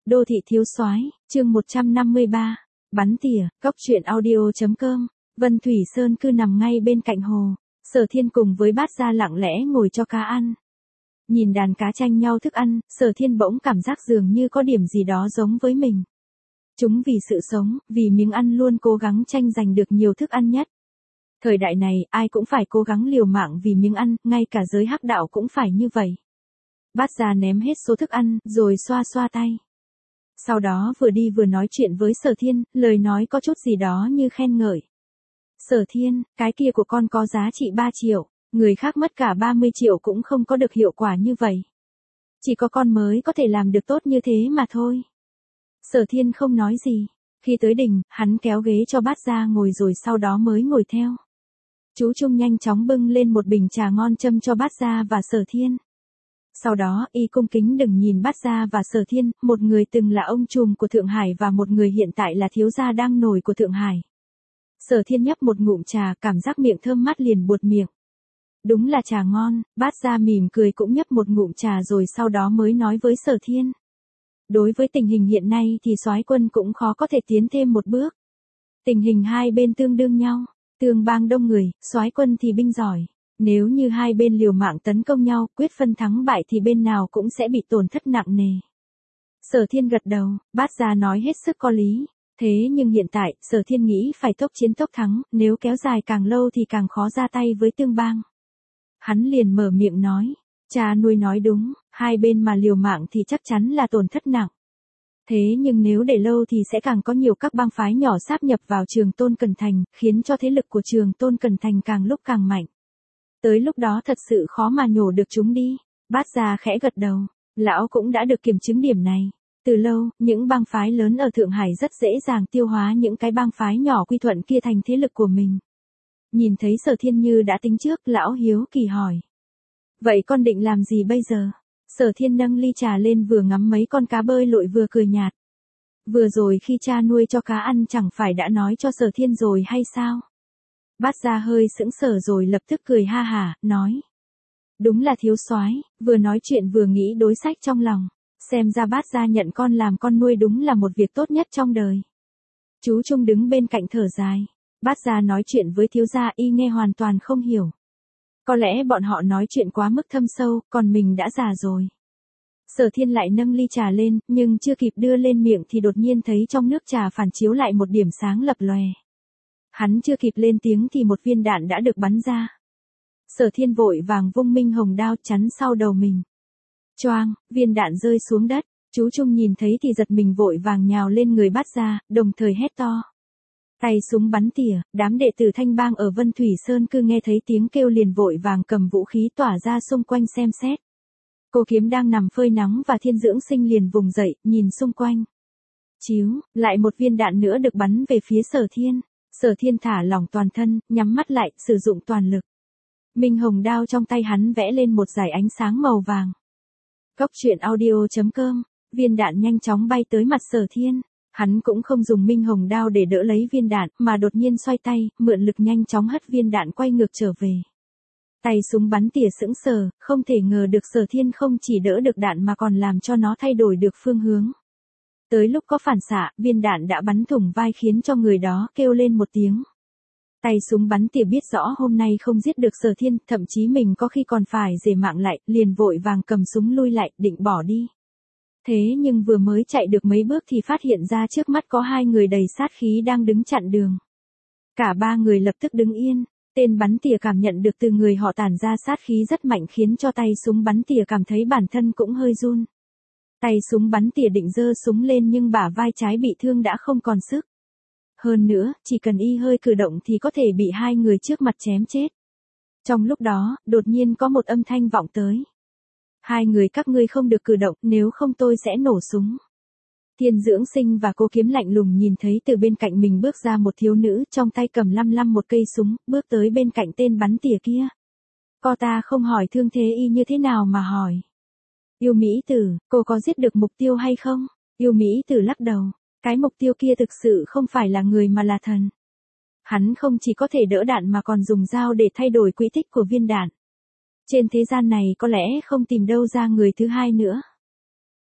Đô thị thiếu soái, chương 153. Bắn tỉa, góc truyện audio.com. Vân Thủy Sơn cư nằm ngay bên cạnh hồ. Sở Thiên cùng với Bát Gia lặng lẽ ngồi cho cá ăn. Nhìn đàn cá tranh nhau thức ăn, Sở Thiên bỗng cảm giác dường như có điểm gì đó giống với mình. Chúng vì sự sống, vì miếng ăn luôn cố gắng tranh giành được nhiều thức ăn nhất. Thời đại này, ai cũng phải cố gắng liều mạng vì miếng ăn, ngay cả giới hắc đạo cũng phải như vậy. Bát Gia ném hết số thức ăn, rồi xoa xoa tay. Sau đó vừa đi vừa nói chuyện với Sở Thiên, lời nói có chút gì đó như khen ngợi. Sở Thiên, cái kia của con có giá trị 3 triệu, người khác mất cả 30 triệu cũng không có được hiệu quả như vậy. Chỉ có con mới có thể làm được tốt như thế mà thôi. Sở Thiên không nói gì. Khi tới đỉnh, hắn kéo ghế cho Bát Gia ngồi rồi sau đó mới ngồi theo. Chú Trung nhanh chóng bưng lên một bình trà ngon châm cho Bát Gia và Sở Thiên. Sau đó, y cung kính đừng nhìn Bát Gia và Sở Thiên, một người từng là ông trùm của Thượng Hải và một người hiện tại là thiếu gia đang nổi của Thượng Hải. Sở Thiên nhấp một ngụm trà, cảm giác miệng thơm mát liền buột miệng. Đúng là trà ngon, Bát Gia mỉm cười cũng nhấp một ngụm trà rồi sau đó mới nói với Sở Thiên. Đối với tình hình hiện nay thì soái quân cũng khó có thể tiến thêm một bước. Tình hình hai bên tương đương nhau, Tương Bang đông người, soái quân thì binh giỏi. Nếu như hai bên liều mạng tấn công nhau, quyết phân thắng bại thì bên nào cũng sẽ bị tổn thất nặng nề. Sở Thiên gật đầu, Bát Gia nói hết sức có lý. Thế nhưng hiện tại, Sở Thiên nghĩ phải tốc chiến tốc thắng, nếu kéo dài càng lâu thì càng khó ra tay với Tương Bang. Hắn liền mở miệng nói, cha nuôi nói đúng, hai bên mà liều mạng thì chắc chắn là tổn thất nặng. Thế nhưng nếu để lâu thì sẽ càng có nhiều các bang phái nhỏ sáp nhập vào Trường Tôn Cẩn Thành, khiến cho thế lực của Trường Tôn Cẩn Thành càng lúc càng mạnh. Tới lúc đó thật sự khó mà nhổ được chúng đi. Bát Gia khẽ gật đầu, lão cũng đã được kiểm chứng điểm này. Từ lâu, những bang phái lớn ở Thượng Hải rất dễ dàng tiêu hóa những cái bang phái nhỏ quy thuận kia thành thế lực của mình. Nhìn thấy Sở Thiên như đã tính trước, lão hiếu kỳ hỏi. Vậy con định làm gì bây giờ? Sở Thiên nâng ly trà lên vừa ngắm mấy con cá bơi lội vừa cười nhạt. Vừa rồi khi cha nuôi cho cá ăn chẳng phải đã nói cho Sở Thiên rồi hay sao? Bát Gia hơi sững sờ rồi lập tức cười ha hả, nói. Đúng là thiếu soái, vừa nói chuyện vừa nghĩ đối sách trong lòng. Xem ra Bát Gia nhận con làm con nuôi đúng là một việc tốt nhất trong đời. Chú Trung đứng bên cạnh thở dài. Bát Gia nói chuyện với thiếu gia y nghe hoàn toàn không hiểu. Có lẽ bọn họ nói chuyện quá mức thâm sâu, còn mình đã già rồi. Sở Thiên lại nâng ly trà lên, nhưng chưa kịp đưa lên miệng thì đột nhiên thấy trong nước trà phản chiếu lại một điểm sáng lập lòe. Hắn chưa kịp lên tiếng thì một viên đạn đã được bắn ra. Sở Thiên vội vàng vung minh hồng đao chắn sau đầu mình. Choang, viên đạn rơi xuống đất, chú Trung nhìn thấy thì giật mình vội vàng nhào lên người Bát Gia, đồng thời hét to. Tay súng bắn tỉa, đám đệ tử Thanh Bang ở Vân Thủy Sơn cứ nghe thấy tiếng kêu liền vội vàng cầm vũ khí tỏa ra xung quanh xem xét. Cô Kiếm đang nằm phơi nắng và Thiên Dưỡng Sinh liền vùng dậy, nhìn xung quanh. Chíu, lại một viên đạn nữa được bắn về phía Sở Thiên. Sở Thiên thả lỏng toàn thân, nhắm mắt lại, sử dụng toàn lực. Minh hồng đao trong tay hắn vẽ lên một dải ánh sáng màu vàng. Góc truyện audio.com, viên đạn nhanh chóng bay tới mặt Sở Thiên. Hắn cũng không dùng minh hồng đao để đỡ lấy viên đạn, mà đột nhiên xoay tay, mượn lực nhanh chóng hất viên đạn quay ngược trở về. Tay súng bắn tỉa sững sờ, không thể ngờ được Sở Thiên không chỉ đỡ được đạn mà còn làm cho nó thay đổi được phương hướng. Tới lúc có phản xạ, viên đạn đã bắn thủng vai khiến cho người đó kêu lên một tiếng. Tay súng bắn tỉa biết rõ hôm nay không giết được Sở Thiên, thậm chí mình có khi còn phải dè mạng lại, liền vội vàng cầm súng lui lại, định bỏ đi. Thế nhưng vừa mới chạy được mấy bước thì phát hiện ra trước mắt có hai người đầy sát khí đang đứng chặn đường. Cả ba người lập tức đứng yên, tên bắn tỉa cảm nhận được từ người họ tản ra sát khí rất mạnh khiến cho tay súng bắn tỉa cảm thấy bản thân cũng hơi run. Tay súng bắn tỉa định giơ súng lên nhưng bả vai trái bị thương đã không còn sức. Hơn nữa, chỉ cần y hơi cử động thì có thể bị hai người trước mặt chém chết. Trong lúc đó, đột nhiên có một âm thanh vọng tới. Hai người các ngươi không được cử động, nếu không tôi sẽ nổ súng. Thiên Dưỡng Sinh và Cô Kiếm lạnh lùng nhìn thấy từ bên cạnh mình bước ra một thiếu nữ trong tay cầm lăm lăm một cây súng, bước tới bên cạnh tên bắn tỉa kia. Cô ta không hỏi thương thế y như thế nào mà hỏi. Yêu Mỹ Tử, cô có giết được mục tiêu hay không? Yêu Mỹ Tử lắc đầu, cái mục tiêu kia thực sự không phải là người mà là thần. Hắn không chỉ có thể đỡ đạn mà còn dùng dao để thay đổi quỹ tích của viên đạn. Trên thế gian này có lẽ không tìm đâu ra người thứ hai nữa.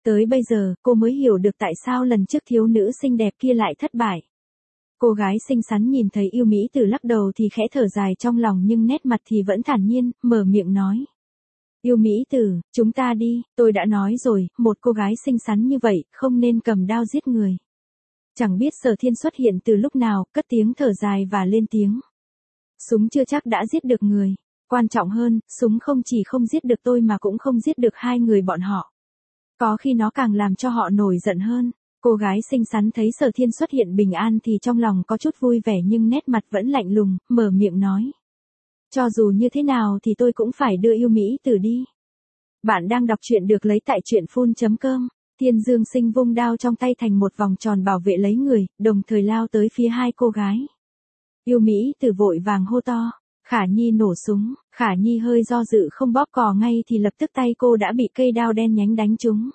Tới bây giờ, cô mới hiểu được tại sao lần trước thiếu nữ xinh đẹp kia lại thất bại. Cô gái xinh xắn nhìn thấy Yêu Mỹ Tử lắc đầu thì khẽ thở dài trong lòng nhưng nét mặt thì vẫn thản nhiên, mở miệng nói. Yêu Mỹ Tử, chúng ta đi, tôi đã nói rồi, một cô gái xinh xắn như vậy, không nên cầm đao giết người. Chẳng biết Sở Thiên xuất hiện từ lúc nào, cất tiếng thở dài và lên tiếng. Súng chưa chắc đã giết được người. Quan trọng hơn, súng không chỉ không giết được tôi mà cũng không giết được hai người bọn họ. Có khi nó càng làm cho họ nổi giận hơn. Cô gái xinh xắn thấy Sở Thiên xuất hiện bình an thì trong lòng có chút vui vẻ nhưng nét mặt vẫn lạnh lùng, mở miệng nói. Cho dù như thế nào thì tôi cũng phải đưa Yêu Mỹ Tử đi. Bạn đang đọc truyện được lấy tại truyện.com. Thiên Dương Sinh vung đao trong tay thành một vòng tròn bảo vệ lấy người, đồng thời lao tới phía hai cô gái. Yêu Mỹ Tử vội vàng hô to. Khả Nhi nổ súng, Khả Nhi hơi do dự không bóp cò ngay thì lập tức tay cô đã bị cây đao đen nhánh đánh trúng.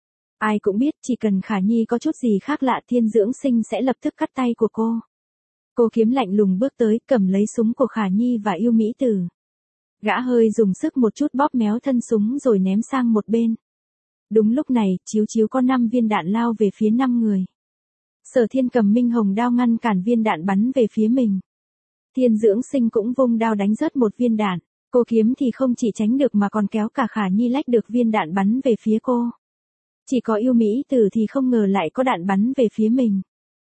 Ai cũng biết chỉ cần Khả Nhi có chút gì khác lạ Thiên Dưỡng Sinh sẽ lập tức cắt tay của cô. Cô kiếm lạnh lùng bước tới cầm lấy súng của Khả Nhi và Yêu Mỹ Tử. Gã hơi dùng sức một chút bóp méo thân súng rồi ném sang một bên. Đúng lúc này, chiếu chiếu có 5 viên đạn lao về phía 5 người. Sở Thiên cầm Minh Hồng đao ngăn cản viên đạn bắn về phía mình. Thiên Dưỡng Sinh cũng vung đao đánh rớt một viên đạn. Cô kiếm thì không chỉ tránh được mà còn kéo cả Khả Nhi lách được viên đạn bắn về phía cô. Chỉ có Yêu Mỹ Tử thì không ngờ lại có đạn bắn về phía mình.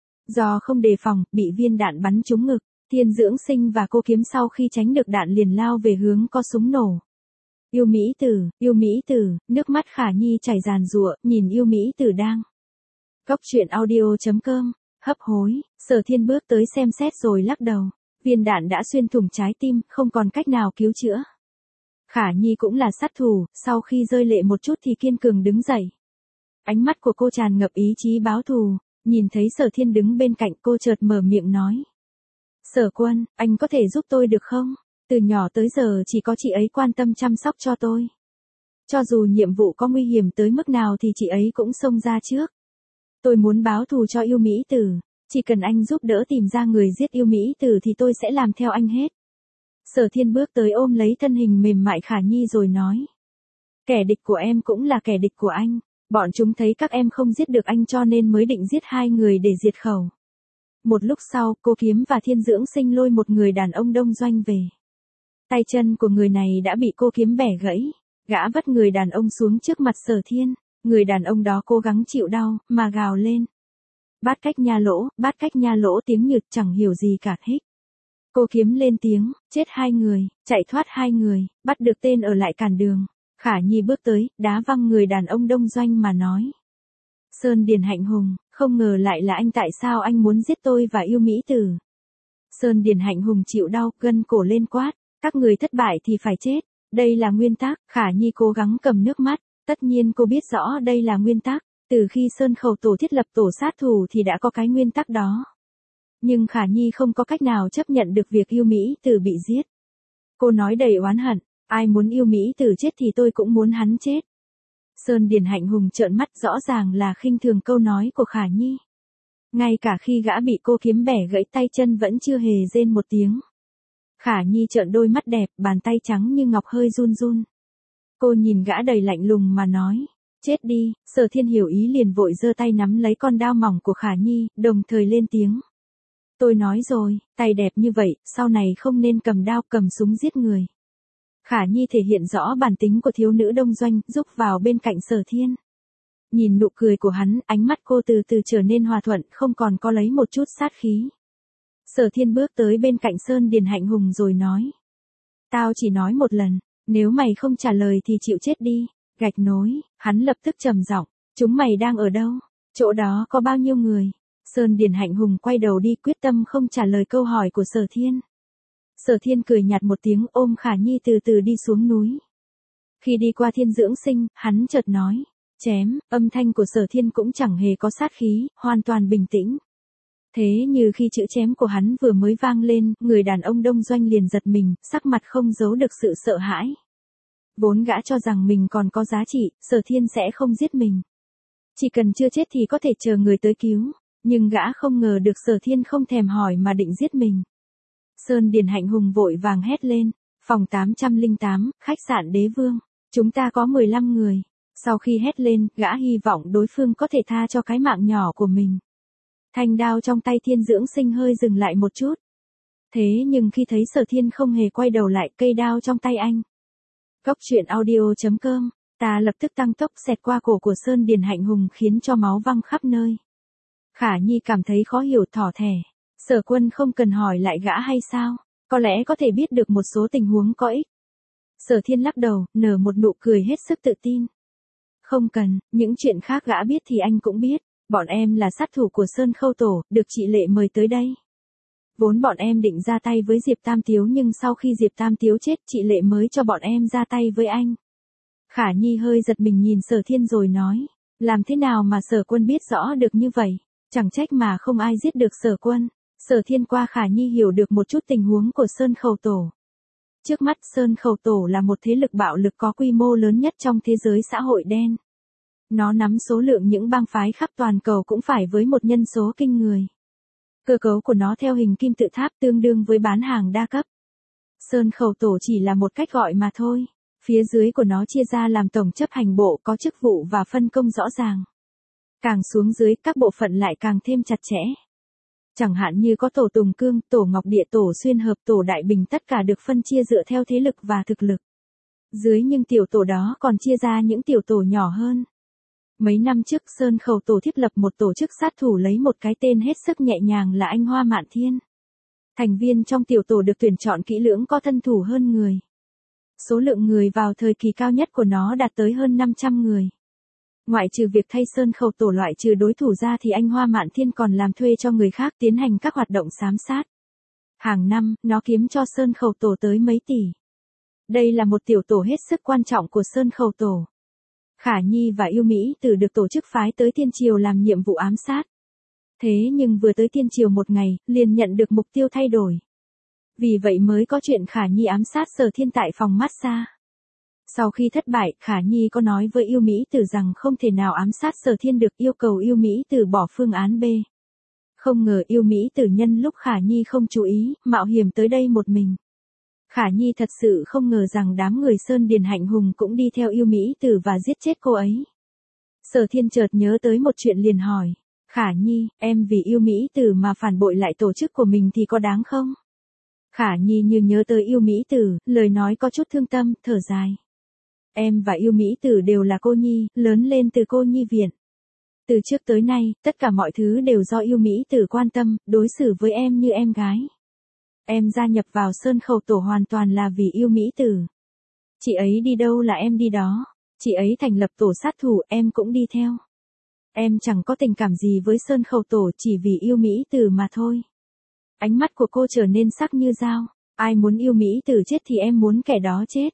Do không đề phòng, bị viên đạn bắn trúng ngực, Thiên Dưỡng Sinh và cô kiếm sau khi tránh được đạn liền lao về hướng có súng nổ. Yêu Mỹ Tử, nước mắt Khả Nhi chảy ràn rụa, nhìn Yêu Mỹ Tử đang. Góc truyện audio.com, hấp hối, Sở Thiên bước tới xem xét rồi lắc đầu. Viên đạn đã xuyên thủng trái tim, không còn cách nào cứu chữa. Khả Nhi cũng là sát thủ, sau khi rơi lệ một chút thì kiên cường đứng dậy. Ánh mắt của cô tràn ngập ý chí báo thù, nhìn thấy Sở Thiên đứng bên cạnh cô chợt mở miệng nói. Sở Quân, anh có thể giúp tôi được không? Từ nhỏ tới giờ chỉ có chị ấy quan tâm chăm sóc cho tôi. Cho dù nhiệm vụ có nguy hiểm tới mức nào thì chị ấy cũng xông ra trước. Tôi muốn báo thù cho Yêu Mỹ Tử. Chỉ cần anh giúp đỡ tìm ra người giết Yêu Mỹ Tử thì tôi sẽ làm theo anh hết. Sở Thiên bước tới ôm lấy thân hình mềm mại Khả Nhi rồi nói. Kẻ địch của em cũng là kẻ địch của anh. Bọn chúng thấy các em không giết được anh cho nên mới định giết hai người để diệt khẩu. Một lúc sau, cô kiếm và Thiên Dưỡng Sinh lôi một người đàn ông đông doanh về. Tay chân của người này đã bị cô kiếm bẻ gãy. Gã vất người đàn ông xuống trước mặt Sở Thiên. Người đàn ông đó cố gắng chịu đau, mà gào lên. Bát cách nha lỗ tiếng Nhật chẳng hiểu gì cả hích. Cô kiếm lên tiếng, chết hai người, chạy thoát hai người, bắt được tên ở lại cản đường. Khả Nhi bước tới, đá văng người đàn ông đông doanh mà nói. Sơn Điền Hạnh Hùng, không ngờ lại là anh, tại sao anh muốn giết tôi và Yêu Mỹ Tử? Sơn Điền Hạnh Hùng chịu đau, gân cổ lên quát, các người thất bại thì phải chết, đây là nguyên tắc. Khả Nhi cố gắng cầm nước mắt, tất nhiên cô biết rõ đây là nguyên tắc. Từ khi Sơn Khẩu Tổ thiết lập tổ sát thủ thì đã có cái nguyên tắc đó. Nhưng Khả Nhi không có cách nào chấp nhận được việc Yêu Mỹ Tử bị giết. Cô nói đầy oán hận, ai muốn Yêu Mỹ Tử chết thì tôi cũng muốn hắn chết. Sơn Điền Hạnh Hùng trợn mắt, rõ ràng là khinh thường câu nói của Khả Nhi. Ngay cả khi gã bị cô kiếm bẻ gãy tay chân vẫn chưa hề rên một tiếng. Khả Nhi trợn đôi mắt đẹp, bàn tay trắng như ngọc hơi run run. Cô nhìn gã đầy lạnh lùng mà nói. Chết đi. Sở Thiên hiểu ý liền vội giơ tay nắm lấy con đao mỏng của Khả Nhi, đồng thời lên tiếng. Tôi nói rồi, tay đẹp như vậy, sau này không nên cầm đao cầm súng giết người. Khả Nhi thể hiện rõ bản tính của thiếu nữ đông doanh, rúc vào bên cạnh Sở Thiên. Nhìn nụ cười của hắn, ánh mắt cô từ từ trở nên hòa thuận, không còn có lấy một chút sát khí. Sở Thiên bước tới bên cạnh Sơn Điền Hạnh Hùng rồi nói. Tao chỉ nói một lần, nếu mày không trả lời thì chịu chết đi. Gạch nối, hắn lập tức trầm giọng, chúng mày đang ở đâu? Chỗ đó có bao nhiêu người? Sơn Điền Hạnh Hùng quay đầu đi, quyết tâm không trả lời câu hỏi của Sở Thiên. Sở Thiên cười nhạt một tiếng, ôm Khả Nhi từ từ đi xuống núi. Khi đi qua Thiên Dưỡng Sinh, hắn chợt nói, chém. Âm thanh của Sở Thiên cũng chẳng hề có sát khí, hoàn toàn bình tĩnh. Thế như khi chữ chém của hắn vừa mới vang lên, người đàn ông đông doanh liền giật mình, sắc mặt không giấu được sự sợ hãi. Vốn gã cho rằng mình còn có giá trị, Sở Thiên sẽ không giết mình. Chỉ cần chưa chết thì có thể chờ người tới cứu, nhưng gã không ngờ được Sở Thiên không thèm hỏi mà định giết mình. Sơn Điền Hạnh Hùng vội vàng hét lên, phòng 808, khách sạn Đế Vương, chúng ta có 15 người. Sau khi hét lên, gã hy vọng đối phương có thể tha cho cái mạng nhỏ của mình. Thanh đao trong tay Thiên Dưỡng Sinh hơi dừng lại một chút. Thế nhưng khi thấy Sở Thiên không hề quay đầu lại, cây đao trong tay anh. Cốc truyện audio.com, ta lập tức tăng tốc xẹt qua cổ của Sơn Điền Hạnh Hùng khiến cho máu văng khắp nơi. Khả Nhi cảm thấy khó hiểu thỏ thẻ. Sở Quân không cần hỏi lại gã hay sao? Có lẽ có thể biết được một số tình huống có ích. Sở Thiên lắc đầu, nở một nụ cười hết sức tự tin. Không cần, những chuyện khác gã biết thì anh cũng biết. Bọn em là sát thủ của Sơn Khâu Tổ, được chị Lệ mời tới đây. Vốn bọn em định ra tay với Diệp Tam Tiếu nhưng sau khi Diệp Tam Tiếu chết chị Lệ mới cho bọn em ra tay với anh. Khả Nhi hơi giật mình nhìn Sở Thiên rồi nói. Làm thế nào mà Sở Quân biết rõ được như vậy? Chẳng trách mà không ai giết được Sở Quân. Sở Thiên qua Khả Nhi hiểu được một chút tình huống của Sơn Khâu Tổ. Trước mắt Sơn Khâu Tổ là một thế lực bạo lực có quy mô lớn nhất trong thế giới xã hội đen. Nó nắm số lượng những bang phái khắp toàn cầu cũng phải với một nhân số kinh người. Cơ cấu của nó theo hình kim tự tháp tương đương với bán hàng đa cấp. Sơn Khẩu Tổ chỉ là một cách gọi mà thôi. Phía dưới của nó chia ra làm tổng chấp hành bộ có chức vụ và phân công rõ ràng. Càng xuống dưới các bộ phận lại càng thêm chặt chẽ. Chẳng hạn như có tổ Tùng Cương, tổ Ngọc Địa, tổ Xuyên Hợp, tổ Đại Bình tất cả được phân chia dựa theo thế lực và thực lực. Dưới những tiểu tổ đó còn chia ra những tiểu tổ nhỏ hơn. Mấy năm trước Sơn Khẩu Tổ thiết lập một tổ chức sát thủ lấy một cái tên hết sức nhẹ nhàng là Anh Hoa Mạn Thiên. Thành viên trong tiểu tổ được tuyển chọn kỹ lưỡng có thân thủ hơn người. Số lượng người vào thời kỳ cao nhất của nó đạt tới hơn 500 người. Ngoại trừ việc thay Sơn Khẩu Tổ loại trừ đối thủ ra thì Anh Hoa Mạn Thiên còn làm thuê cho người khác tiến hành các hoạt động xám sát. Hàng năm, nó kiếm cho Sơn Khẩu Tổ tới mấy tỷ. Đây là một tiểu tổ hết sức quan trọng của Sơn Khẩu Tổ. Khả Nhi và Yêu Mỹ Tử được tổ chức phái tới Thiên Triều làm nhiệm vụ ám sát. Thế nhưng vừa tới Thiên Triều một ngày, liền nhận được mục tiêu thay đổi. Vì vậy mới có chuyện Khả Nhi ám sát Sở Thiên tại phòng massage. Sau khi thất bại, Khả Nhi có nói với Yêu Mỹ Tử rằng không thể nào ám sát Sở Thiên được, yêu cầu Yêu Mỹ Tử bỏ phương án B. Không ngờ Yêu Mỹ Tử nhân lúc Khả Nhi không chú ý, mạo hiểm tới đây một mình. Khả Nhi thật sự không ngờ rằng đám người Sơn Điền Hạnh Hùng cũng đi theo Yêu Mỹ Tử và giết chết cô ấy. Sở Thiên chợt nhớ tới một chuyện liền hỏi. Khả Nhi, em vì Yêu Mỹ Tử mà phản bội lại tổ chức của mình thì có đáng không? Khả Nhi như nhớ tới Yêu Mỹ Tử, lời nói có chút thương tâm, thở dài. Em và Yêu Mỹ Tử đều là cô nhi, lớn lên từ cô nhi viện. Từ trước tới nay, tất cả mọi thứ đều do Yêu Mỹ Tử quan tâm, đối xử với em như em gái. Em gia nhập vào Sơn Khẩu Tổ hoàn toàn là vì Yêu Mỹ Tử. Chị ấy đi đâu là em đi đó. Chị ấy thành lập tổ sát thủ, em cũng đi theo. Em chẳng có tình cảm gì với Sơn Khẩu Tổ chỉ vì Yêu Mỹ Tử mà thôi. Ánh mắt của cô trở nên sắc như dao. Ai muốn Yêu Mỹ Tử chết thì em muốn kẻ đó chết.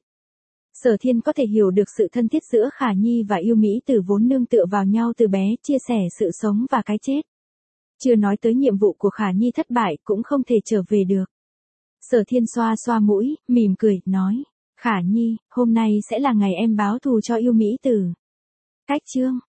Sở Thiên có thể hiểu được sự thân thiết giữa Khả Nhi và Yêu Mỹ Tử vốn nương tựa vào nhau từ bé, chia sẻ sự sống và cái chết. Chưa nói tới nhiệm vụ của Khả Nhi thất bại cũng không thể trở về được. Sở Thiên xoa xoa mũi, mỉm cười, nói. Khả Nhi, hôm nay sẽ là ngày em báo thù cho Yêu Mỹ Tử. Cách chương.